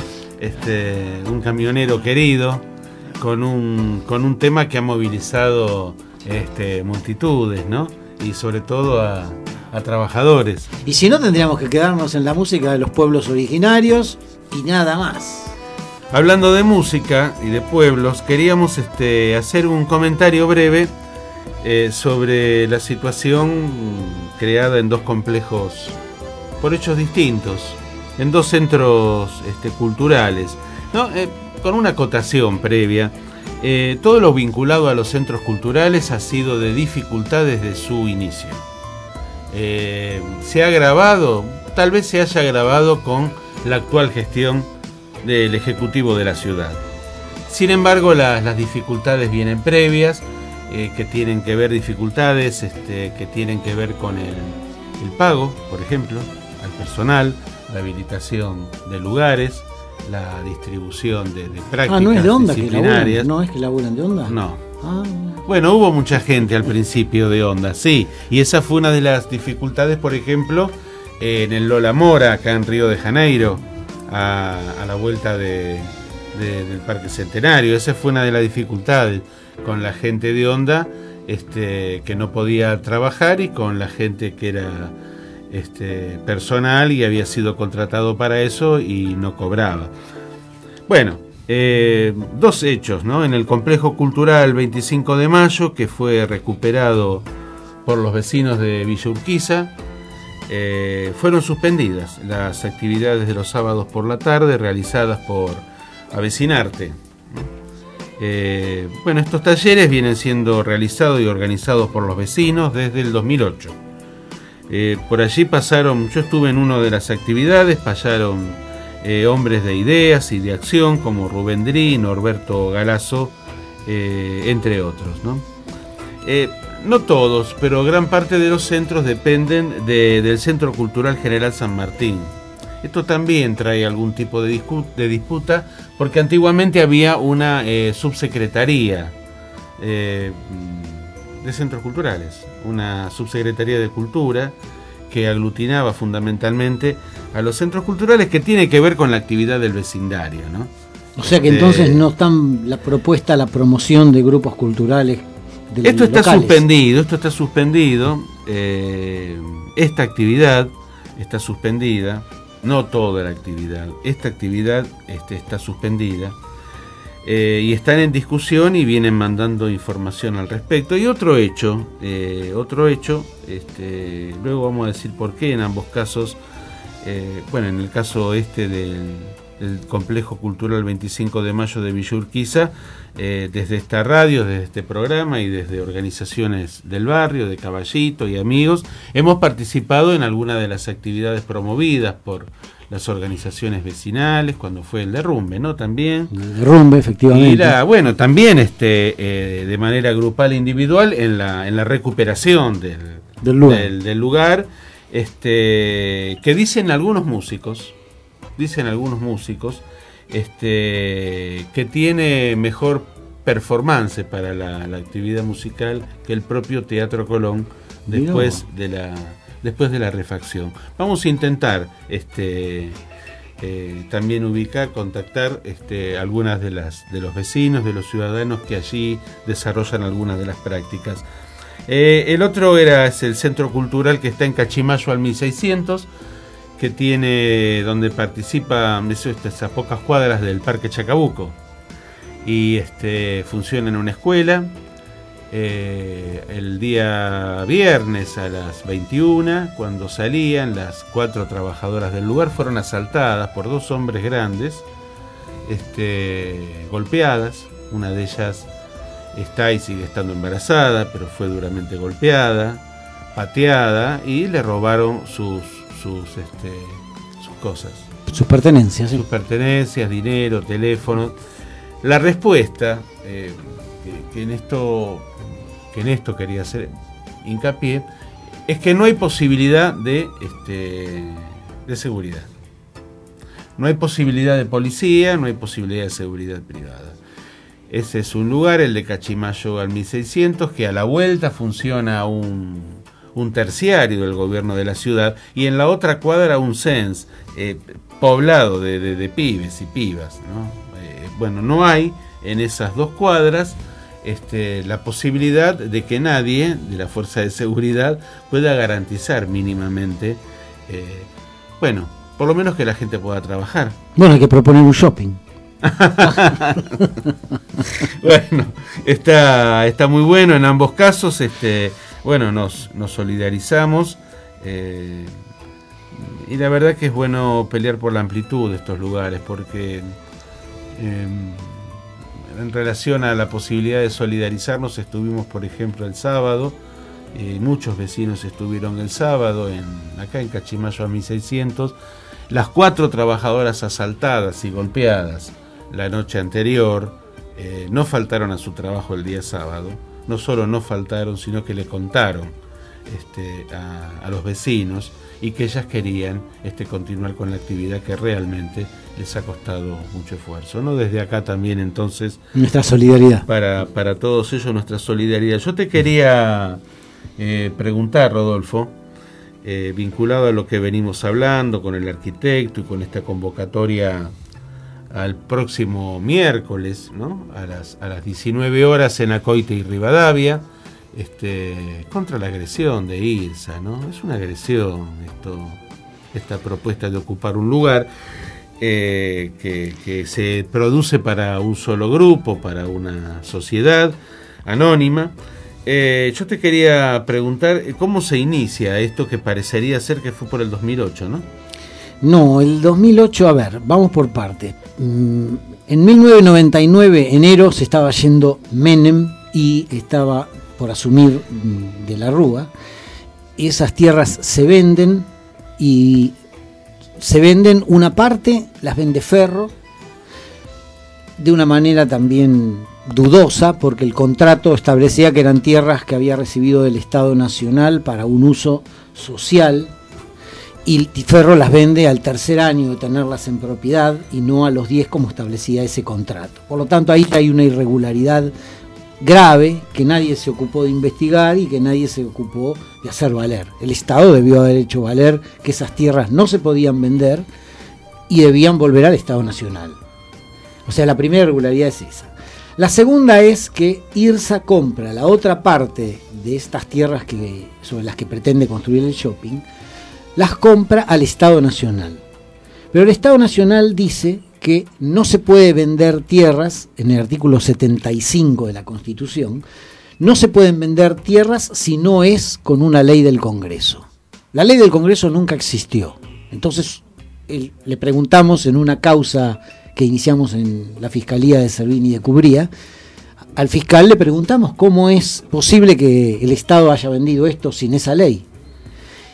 un camionero querido, con un tema que ha movilizado multitudes, ¿no? Y sobre todo a trabajadores.
Y si no, tendríamos que quedarnos en la música de los pueblos originarios y nada más.
Hablando de música y de pueblos, queríamos hacer un comentario breve sobre la situación creada en dos complejos por hechos distintos, en dos centros culturales, ¿no? Con una acotación previa. Todo lo vinculado a los centros culturales ha sido de dificultad desde su inicio. Se ha agravado, tal vez se haya agravado con la actual gestión del Ejecutivo de la ciudad. Sin embargo, las dificultades vienen previas, que tienen que ver que tienen que ver con el pago, por ejemplo, al personal, la habilitación de lugares, la distribución de prácticas
¿no es de Onda
disciplinarias.
¿No es que laburan de Onda?
No. Bueno, hubo mucha gente al principio de Onda, sí, y esa fue una de las dificultades, por ejemplo, en el Lola Mora, acá en Río de Janeiro, a la vuelta del Parque Centenario. Esa fue una de las dificultades, con la gente de Onda que no podía trabajar y con la gente que era personal y había sido contratado para eso y no cobraba. Bueno, dos hechos, ¿no? En el complejo cultural 25 de Mayo, que fue recuperado por los vecinos de Villa Urquiza, fueron suspendidas las actividades de los sábados por la tarde realizadas por Avecinarte. Bueno, estos talleres vienen siendo realizados y organizados por los vecinos desde el 2008. Por allí pasaron, yo estuve en una de las actividades, pasaron hombres de ideas y de acción como Rubén Drí, Norberto Galazo, entre otros, ¿no? No todos, pero gran parte de los centros dependen del Centro Cultural General San Martín. Esto también trae algún tipo de disputa, porque antiguamente había una subsecretaría de centros culturales, una subsecretaría de cultura que aglutinaba fundamentalmente a los centros culturales, que tiene que ver con la actividad del vecindario, ¿no?
O sea que entonces no están la propuesta, la promoción de grupos culturales.
Esto está suspendido, esta actividad está suspendida, no toda la actividad, esta actividad está suspendida, y están en discusión y vienen mandando información al respecto. Y otro hecho, luego vamos a decir por qué en ambos casos. Bueno, en el caso del Complejo Cultural 25 de Mayo de Villa Urquiza, desde esta radio, desde este programa y desde organizaciones del barrio, de Caballito y amigos, hemos participado en algunas de las actividades promovidas por las organizaciones vecinales, cuando fue el derrumbe, ¿no? También.
El derrumbe, efectivamente.
Y bueno, también de manera grupal e individual en la recuperación del lugar, que dicen algunos músicos, que tiene mejor performance para la actividad musical que el propio Teatro Colón después de la refacción. Vamos a intentar también contactar algunas de los vecinos, de los ciudadanos que allí desarrollan algunas de las prácticas. El otro es el Centro Cultural, que está en Cachimayo al 1600, que tiene, donde participa, a pocas cuadras del Parque Chacabuco, y funciona en una escuela. El día viernes a las 21, cuando salían, las 4 trabajadoras del lugar fueron asaltadas por 2 hombres grandes, golpeadas. Una de ellas está y sigue estando embarazada, pero fue duramente golpeada, pateada, y le robaron sus cosas.
Sus pertenencias.
Sus pertenencias, dinero, teléfono. La respuesta, que en esto quería hacer hincapié, es que no hay posibilidad de seguridad. No hay posibilidad de policía, no hay posibilidad de seguridad privada. Ese es un lugar, el de Cachimayo al 1600, que a la vuelta funciona un terciario del gobierno de la ciudad, y en la otra cuadra un CENS, poblado de pibes y pibas, ¿no? No hay en esas 2 cuadras la posibilidad de que nadie de la fuerza de seguridad pueda garantizar mínimamente, por lo menos que la gente pueda trabajar.
Bueno, hay que proponer un shopping.
Bueno, está muy bueno en ambos casos. Nos solidarizamos, y la verdad que es bueno pelear por la amplitud de estos lugares, porque en relación a la posibilidad de solidarizarnos, estuvimos, por ejemplo, el sábado, muchos vecinos estuvieron el sábado acá en Cachimayo a 1600, las 4 trabajadoras asaltadas y golpeadas la noche anterior no faltaron a su trabajo el día sábado. No solo no faltaron, sino que le contaron a los vecinos, y que ellas querían continuar con la actividad que realmente les ha costado mucho esfuerzo, ¿no? Desde acá también, entonces,
nuestra solidaridad.
Para todos ellos, nuestra solidaridad. Yo te quería preguntar, Rodolfo, vinculado a lo que venimos hablando con el arquitecto y con esta convocatoria al próximo miércoles, ¿no? a las 19 horas en Acoite y Rivadavia, contra la agresión de IRSA, ¿no? Es una agresión esta propuesta de ocupar un lugar que se produce para un solo grupo, para una sociedad anónima. Yo te quería preguntar cómo se inicia esto, que parecería ser que fue por el 2008, ¿no?
No, el 2008, a ver, vamos por parte. En 1999, enero, se estaba yendo Menem y estaba por asumir de la Rúa. Esas tierras se venden, y se venden una parte, las vende Ferro, de una manera también dudosa, porque el contrato establecía que eran tierras que había recibido del Estado Nacional para un uso social, y Ferro las vende al tercer año de tenerlas en propiedad y no a los 10 como establecía ese contrato. Por lo tanto, ahí hay una irregularidad grave que nadie se ocupó de investigar y que nadie se ocupó de hacer valer. El Estado debió haber hecho valer que esas tierras no se podían vender y debían volver al Estado Nacional. O sea, la primera irregularidad es esa. La segunda es que IRSA compra la otra parte de estas tierras sobre las que pretende construir el shopping, las compra al Estado Nacional. Pero el Estado Nacional dice que no se puede vender tierras, en el artículo 75 de la Constitución, no se pueden vender tierras si no es con una ley del Congreso. La ley del Congreso nunca existió. Entonces, le preguntamos en una causa que iniciamos en la Fiscalía de Cervini y de Cubría, al fiscal le preguntamos cómo es posible que el Estado haya vendido esto sin esa ley.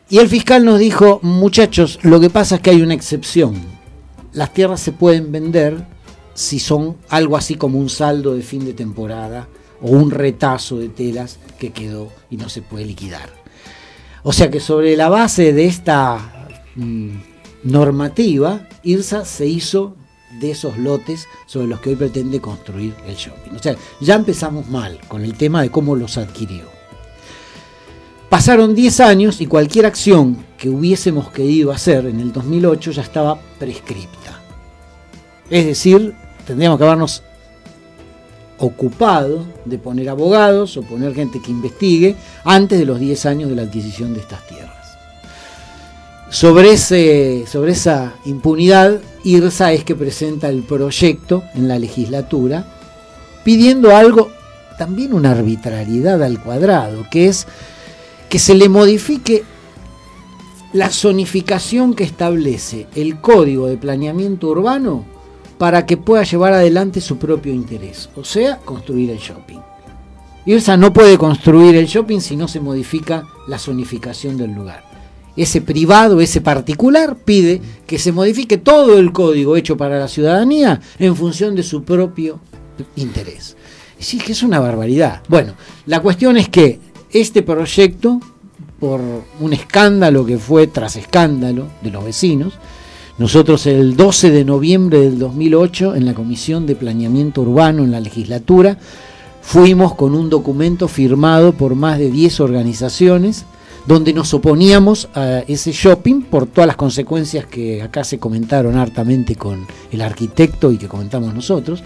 Y el fiscal nos dijo, muchachos, lo que pasa es que hay una excepción. Las tierras se pueden vender si son algo así como un saldo de fin de temporada o un retazo de telas que quedó y no se puede liquidar. O sea que sobre la base de esta normativa, IRSA se hizo de esos lotes sobre los que hoy pretende construir el shopping. O sea, ya empezamos mal con el tema de cómo los adquirió. Pasaron 10 años y cualquier acción que hubiésemos querido hacer en el 2008 ya estaba prescripta. Es decir, tendríamos que habernos ocupado de poner abogados o poner gente que investigue antes de los 10 años de la adquisición de estas tierras. Sobre esa impunidad, IRSA es que presenta el proyecto en la legislatura pidiendo algo, también una arbitrariedad al cuadrado, que es que se le modifique la zonificación que establece el Código de Planeamiento Urbano para que pueda llevar adelante su propio interés, o sea, construir el shopping. IRSA no puede construir el shopping si no se modifica la zonificación del lugar. Ese privado, ese particular, pide que se modifique todo el código hecho para la ciudadanía en función de su propio interés. Sí, que es una barbaridad. Bueno, la cuestión es que este proyecto, por un escándalo que fue tras escándalo de los vecinos, nosotros el 12 de noviembre del 2008, en la Comisión de Planeamiento Urbano en la legislatura, fuimos con un documento firmado por más de 10 organizaciones, donde nos oponíamos a ese shopping por todas las consecuencias que acá se comentaron hartamente con el arquitecto y que comentamos nosotros.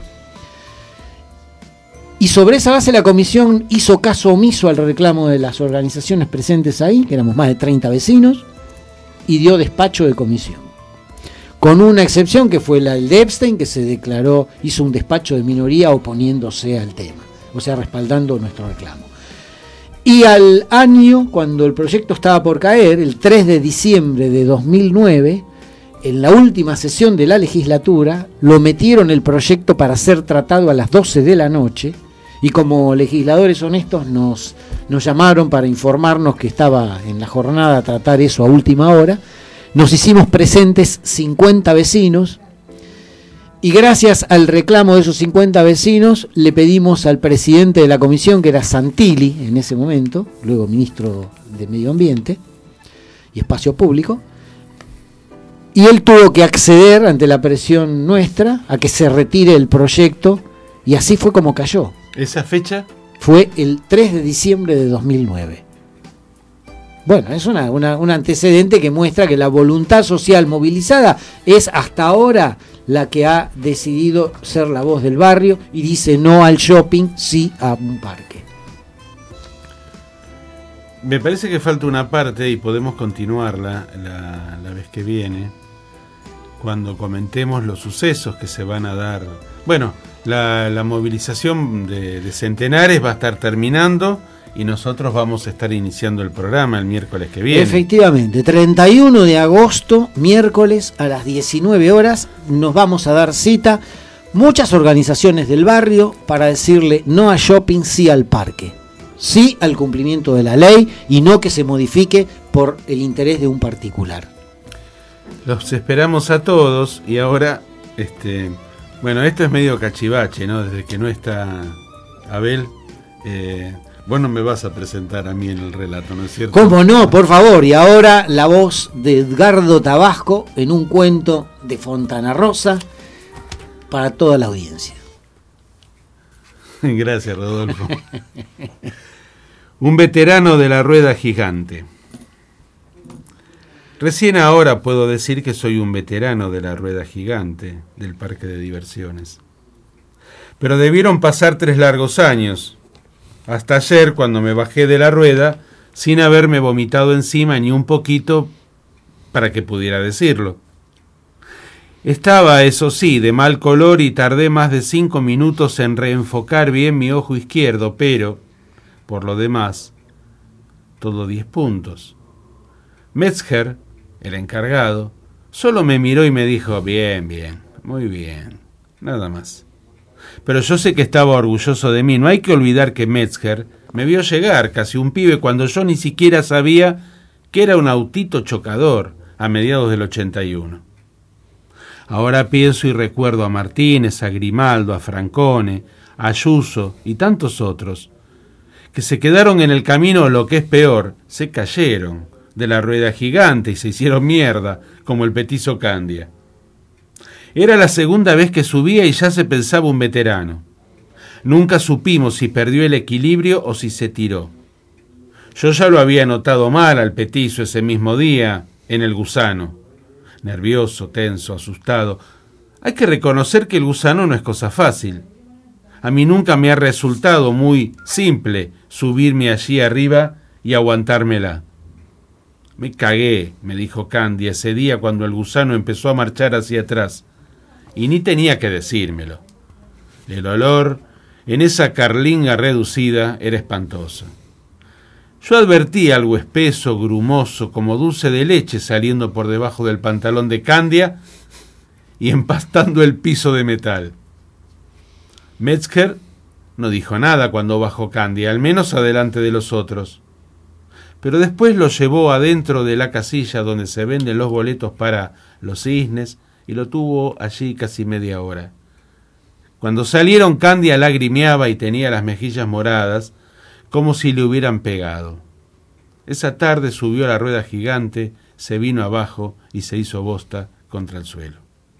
Y sobre esa base la comisión hizo caso omiso al reclamo de las organizaciones presentes ahí, que éramos más de 30 vecinos, y dio despacho de comisión. Con una excepción que fue la de Epstein, que se declaró, hizo un despacho de minoría oponiéndose al tema, o sea, respaldando nuestro reclamo. Y al año, cuando el proyecto estaba por caer, el 3 de diciembre de 2009, en la última sesión de la legislatura, lo metieron el proyecto para ser tratado a las 12 de la noche, y como legisladores honestos nos llamaron para informarnos que estaba en la jornada a tratar eso a última hora. Nos hicimos presentes 50 vecinos, y gracias al reclamo de esos 50 vecinos le pedimos al presidente de la comisión, que era Santilli en ese momento, luego ministro de Medio Ambiente y Espacio Público, y él tuvo que acceder ante la presión nuestra a que se retire el proyecto, y así fue como cayó.
¿Esa fecha?
Fue el 3 de diciembre de 2009. Bueno, es un antecedente que muestra que la voluntad social movilizada es hasta ahora la que ha decidido ser la voz del barrio y dice no al shopping, sí a un parque.
Me parece que falta una parte y podemos continuarla la vez que viene, cuando comentemos los sucesos que se van a dar. Bueno, la movilización de centenares va a estar terminando y nosotros vamos a estar iniciando el programa el miércoles que viene.
Efectivamente, 31 de agosto, miércoles a las 19 horas, nos vamos a dar cita muchas organizaciones del barrio para decirle no a shopping, sí al parque, sí al cumplimiento de la ley y no que se modifique por el interés de un particular.
Los esperamos a todos y ahora, bueno, esto es medio cachivache, ¿no? Desde que no está Abel, vos no me vas a presentar a mí en el relato, ¿no es cierto?
¿Cómo no? Por favor. Y ahora la voz de Edgardo Tabasco en un cuento de Fontana Rosa para toda la audiencia.
Gracias, Rodolfo. Un veterano de la rueda gigante. Recién ahora puedo decir que soy un veterano de la rueda gigante del parque de diversiones. Pero debieron pasar 3 largos años, hasta ayer cuando me bajé de la rueda sin haberme vomitado encima ni un poquito para que pudiera decirlo. Estaba, eso sí, de mal color y tardé más de 5 minutos en reenfocar bien mi ojo izquierdo, pero, por lo demás, todo 10 puntos. Metzger, el encargado, solo me miró y me dijo, bien, muy bien, nada más. Pero yo sé que estaba orgulloso de mí. No hay que olvidar que Metzger me vio llegar, casi un pibe, cuando yo ni siquiera sabía que era un autito chocador a mediados del 81. Ahora pienso y recuerdo a Martínez, a Grimaldo, a Francone, a Ayuso y tantos otros, que se quedaron en el camino, o lo que es peor, se cayeron de la rueda gigante y se hicieron mierda, como el petizo Candia. Era la segunda vez que subía y ya se pensaba un veterano. Nunca supimos si perdió el equilibrio o si se tiró. Yo ya lo había notado mal al petizo ese mismo día en el Gusano. Nervioso, tenso, asustado. Hay que reconocer que el Gusano no es cosa fácil. A mí nunca me ha resultado muy simple subirme allí arriba y aguantármela. Me cagué, me dijo Candia ese día cuando el Gusano empezó a marchar hacia atrás. Y ni tenía que decírmelo. El olor en esa carlinga reducida era espantoso. Yo advertí algo espeso, grumoso, como dulce de leche saliendo por debajo del pantalón de Candia y empastando el piso de metal. Metzger no dijo nada cuando bajó Candia, al menos adelante de los otros. Pero después lo llevó adentro de la casilla donde se venden los boletos para los cisnes y lo tuvo allí casi media hora. Cuando salieron, Candia lagrimeaba y tenía las mejillas moradas, como si le hubieran pegado. Esa tarde subió a la rueda gigante, se vino abajo y se hizo bosta contra el suelo.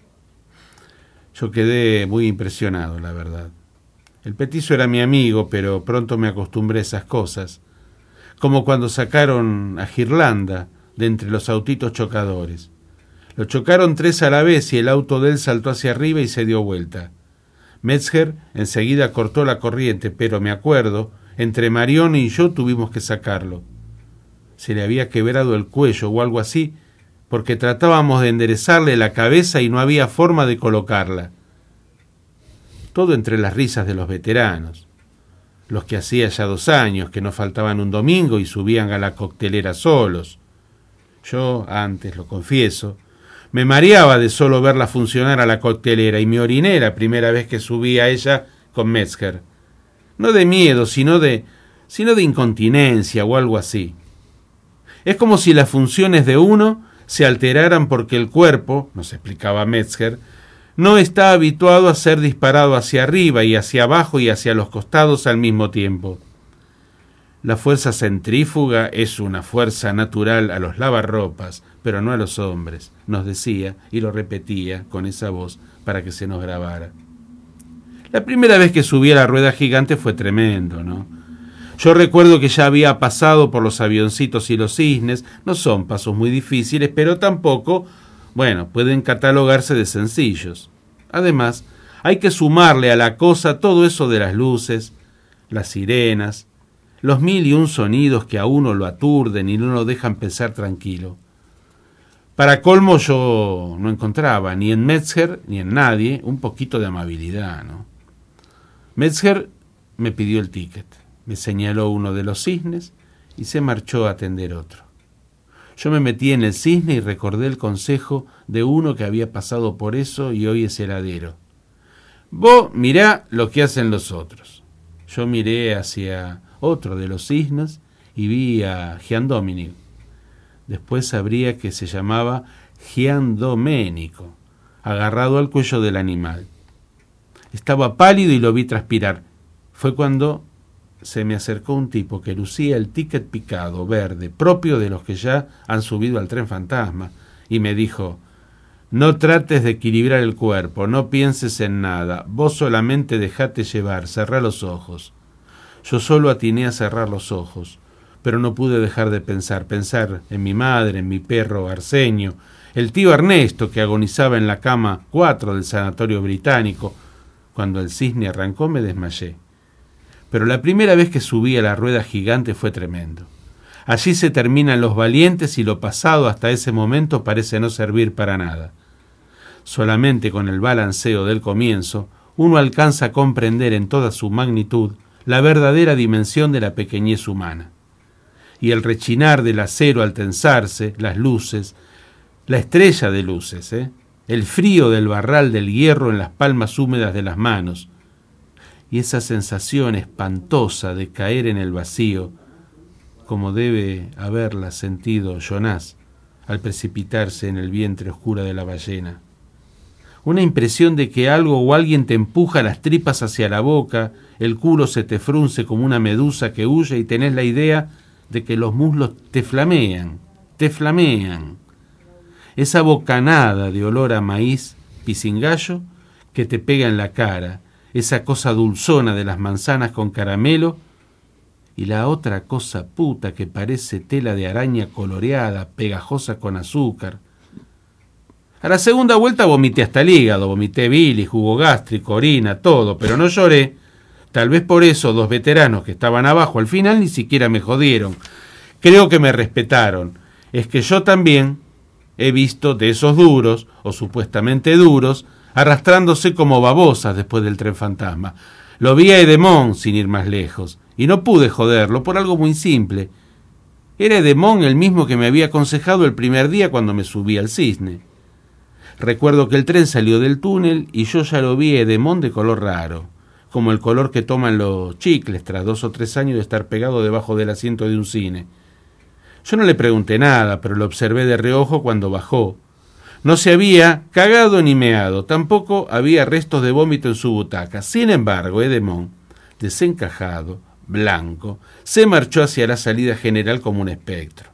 Yo quedé muy impresionado, la verdad. El petizo era mi amigo, pero pronto me acostumbré a esas cosas, como cuando sacaron a Girlanda de entre los autitos chocadores. Lo chocaron 3 a la vez y el auto de él saltó hacia arriba y se dio vuelta. Metzger enseguida cortó la corriente, pero me acuerdo, entre Marione y yo tuvimos que sacarlo. Se le había quebrado el cuello o algo así, porque tratábamos de enderezarle la cabeza y no había forma de colocarla. Todo entre las risas de los veteranos, los que hacía ya 2 años que no faltaban un domingo y subían a la coctelera solos. Yo, antes, lo confieso, me mareaba de solo verla funcionar a la coctelera y me oriné la primera vez que subí a ella con Metzger. No de miedo, sino de incontinencia o algo así. Es como si las funciones de uno se alteraran porque el cuerpo, nos explicaba Metzger, no está habituado a ser disparado hacia arriba y hacia abajo y hacia los costados al mismo tiempo. La fuerza centrífuga es una fuerza natural a los lavarropas, pero no a los hombres, nos decía y lo repetía con esa voz para que se nos grabara. La primera vez que subí a la rueda gigante fue tremendo, ¿no? Yo recuerdo que ya había pasado por los avioncitos y los cisnes, no son pasos muy difíciles, pero tampoco, pueden catalogarse de sencillos. Además, hay que sumarle a la cosa todo eso de las luces, las sirenas, los 1001 sonidos que a uno lo aturden y no lo dejan pensar tranquilo. Para colmo yo no encontraba ni en Metzger ni en nadie un poquito de amabilidad, ¿no? Metzger me pidió el ticket, me señaló uno de los cisnes y se marchó a atender otro. Yo me metí en el cisne y recordé el consejo de uno que había pasado por eso y hoy es heladero. Vos mirá lo que hacen los otros. Yo miré hacia otro de los cisnes y vi a Gian Dominico. Después sabría que se llamaba Gian Domenico, agarrado al cuello del animal. Estaba pálido y lo vi transpirar. Fue cuando se me acercó un tipo que lucía el ticket picado, verde, propio de los que ya han subido al tren fantasma, y me dijo: no trates de equilibrar el cuerpo, no pienses en nada, vos solamente dejate llevar, cerrá los ojos. Yo solo atiné a cerrar los ojos, pero no pude dejar de pensar en mi madre, en mi perro Arsenio, el tío Ernesto que agonizaba en la cama 4 del sanatorio británico. Cuando el cisne arrancó me desmayé. Pero la primera vez que subí a la rueda gigante fue tremendo. Allí se terminan los valientes y lo pasado hasta ese momento parece no servir para nada. Solamente con el balanceo del comienzo uno alcanza a comprender en toda su magnitud la verdadera dimensión de la pequeñez humana. Y el rechinar del acero al tensarse, las luces, la estrella de luces, el frío del barral del hierro en las palmas húmedas de las manos, y esa sensación espantosa de caer en el vacío, como debe haberla sentido Jonás al precipitarse en el vientre oscuro de la ballena. Una impresión de que algo o alguien te empuja las tripas hacia la boca, el culo se te frunce como una medusa que huye y tenés la idea de que los muslos te flamean. Esa bocanada de olor a maíz pisingallo que te pega en la cara, esa cosa dulzona de las manzanas con caramelo y la otra cosa puta que parece tela de araña coloreada, pegajosa con azúcar. A la segunda vuelta vomité hasta el hígado, vomité bilis, jugo gástrico, orina, todo, pero no lloré. Tal vez por eso 2 veteranos que estaban abajo al final ni siquiera me jodieron. Creo que me respetaron. Es que yo también he visto de esos duros, o supuestamente duros, arrastrándose como babosas después del tren fantasma. Lo vi a Edemón sin ir más lejos, y no pude joderlo por algo muy simple. Era Edemón el mismo que me había aconsejado el primer día cuando me subí al cisne. Recuerdo que el tren salió del túnel y yo ya lo vi a Edemón de color raro, como el color que toman los chicles tras 2 o 3 años de estar pegado debajo del asiento de un cine. Yo no le pregunté nada, pero lo observé de reojo cuando bajó. No se había cagado ni meado, tampoco había restos de vómito en su butaca. Sin embargo, Edemón, desencajado, blanco, se marchó hacia la salida general como un espectro.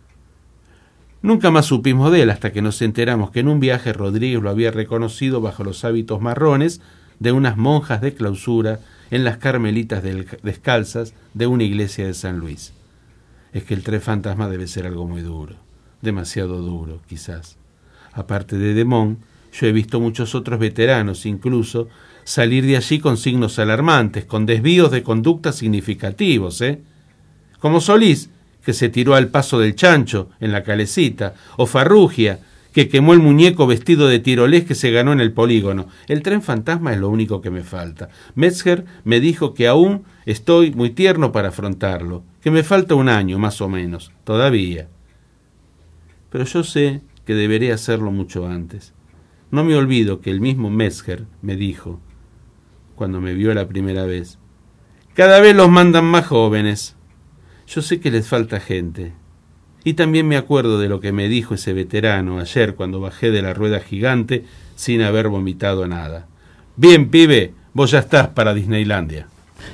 Nunca más supimos de él hasta que nos enteramos que en un viaje Rodríguez lo había reconocido bajo los hábitos marrones de unas monjas de clausura en las Carmelitas descalzas de una iglesia de San Luis. Es que el tren fantasma debe ser algo muy duro, demasiado duro, quizás. Aparte de Edemón, yo he visto muchos otros veteranos, incluso, salir de allí con signos alarmantes, con desvíos de conducta significativos, como Solís, que se tiró al paso del chancho en la calecita, o Farrugia, que quemó el muñeco vestido de tirolés que se ganó en el polígono. El tren fantasma es lo único que me falta. Metzger me dijo que aún estoy muy tierno para afrontarlo, que me falta 1 año, más o menos, todavía. Pero yo sé que deberé hacerlo mucho antes. No me olvido que el mismo Metzger me dijo, cuando me vio la primera vez, cada vez los mandan más jóvenes. Yo sé que les falta gente. Y también me acuerdo de lo que me dijo ese veterano ayer cuando bajé de la rueda gigante sin haber vomitado nada. Bien, pibe, vos ya estás para Disneylandia.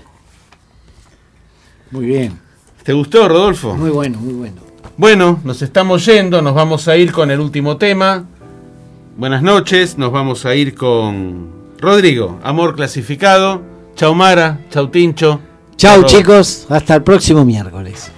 Muy bien.
¿Te gustó, Rodolfo?
Muy bueno, muy bueno.
Bueno, nos estamos yendo, nos vamos a ir con el último tema. Buenas noches, nos vamos a ir con Rodrigo, Amor Clasificado. Chau Mara, chau Tincho.
Chau chicos, hasta el próximo miércoles.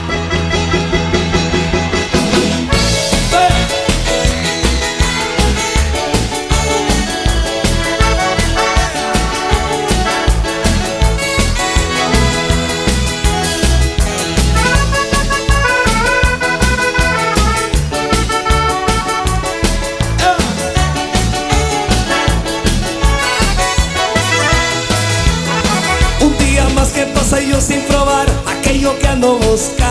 Yo sin probar aquello que ando buscando,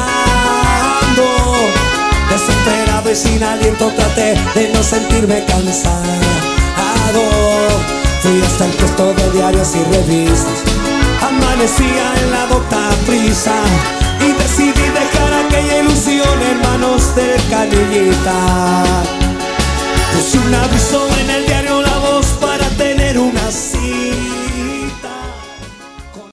desesperado y sin aliento traté de no sentirme cansado. Fui hasta el puesto de diarios y revistas, amanecía en la docta prisa y decidí dejar aquella ilusión en manos de Canillita. Puse un aviso en el diario La